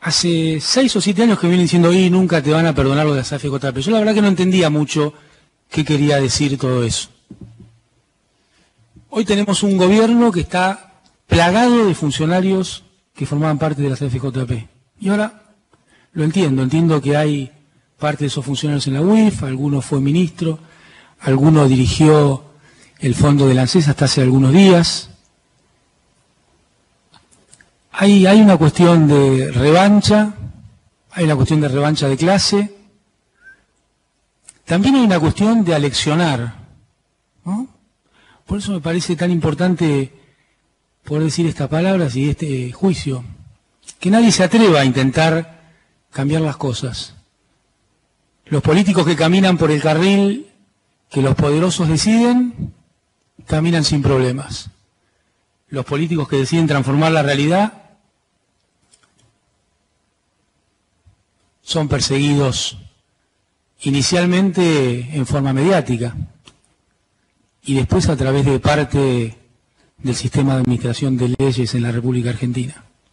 Hace 6 o 7 años que vienen diciendo, y nunca te van a perdonar lo de ASAF-JP. Yo la verdad que no entendía mucho qué quería decir todo eso. Hoy tenemos un gobierno que está plagado de funcionarios que formaban parte de la ASAF-JP. Y ahora lo entiendo que hay parte de esos funcionarios en la UIF, alguno fue ministro, alguno dirigió el fondo del ANSES hasta hace algunos días. Hay una cuestión de revancha, hay una cuestión de revancha de clase, también hay una cuestión de aleccionar, ¿no? Por eso me parece tan importante poder decir estas palabras y este juicio, que nadie se atreva a intentar cambiar las cosas. Los políticos que caminan por el carril que los poderosos deciden, caminan sin problemas. Los políticos que deciden transformar la realidad son perseguidos inicialmente en forma mediática y después a través de parte del sistema de administración de leyes en la República Argentina.